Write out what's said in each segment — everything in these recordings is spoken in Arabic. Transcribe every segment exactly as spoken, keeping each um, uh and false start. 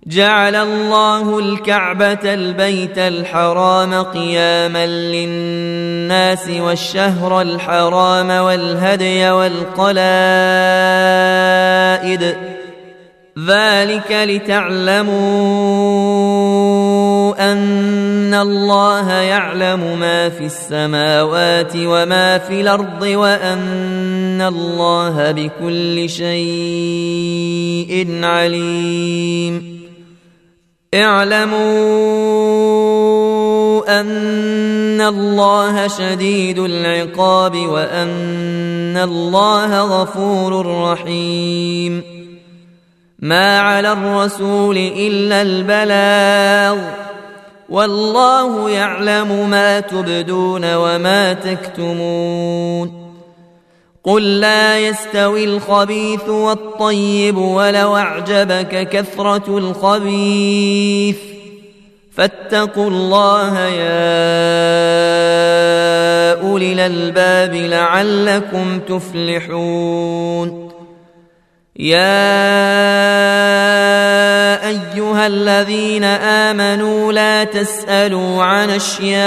جعل الله الكعبة البيت الحرام قياما للناس والشهر الحرام والهدي والقلائد ذلك لتعلموا أن الله يعلم ما في السماوات وما في الأرض وأن الله بكل شيء عليم. اعلموا أن الله شديد العقاب وأن الله غفور رحيم. ما على الرسول إلا البلاغ والله يعلم ما تبدون وما تكتمون. قل لا يستوي الخبيث والطيب ولو أعجبك كثرة الخبيث فاتقوا الله يا أولي الألباب لعلكم تفلحون. يا أيها الذين آمنوا لا تسألوا عن أشياء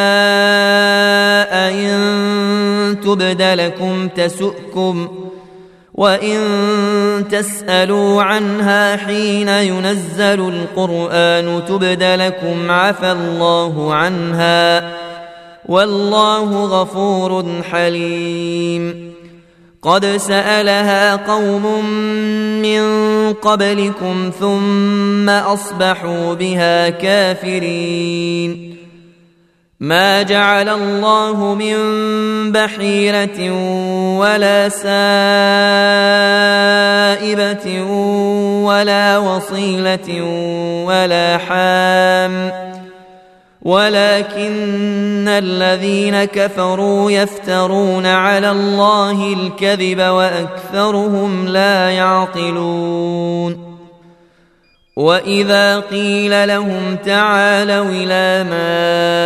إن تبد لكم تسؤكم وإن تسألوا عنها حين ينزل القرآن تبد لكم عفى الله عنها والله غفور حليم. قد سألها قوم من قبلكم ثم أصبحوا بها كافرين. ما جعل الله من بحيرة ولا سائبة ولا وصيلة ولا حام ولكن الذين كفروا يفترون على الله الكذب وأكثرهم لا يعقلون. وإذا قيل لهم تعالوا إلى ما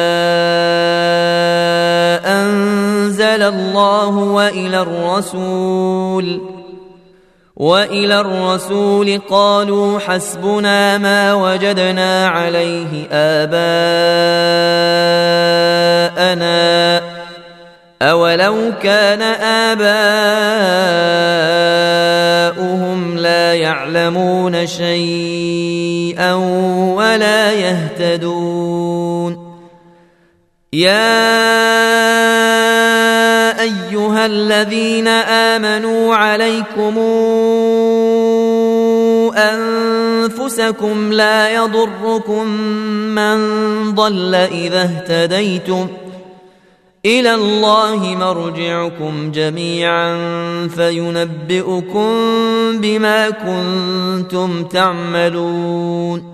أنزل الله وإلى الرسول وإلى الرسول قالوا حسبنا ما وجدنا عليه آباءنا أولو كان آباؤهم لا يعلمون شيئا ولا يهتدون. يا أيها الذين آمنوا عليكم أنفسكم لا يضركم من ضل إذا اهتديتم إلى الله مرجعكم جميعا فينبئكم بما كنتم تعملون.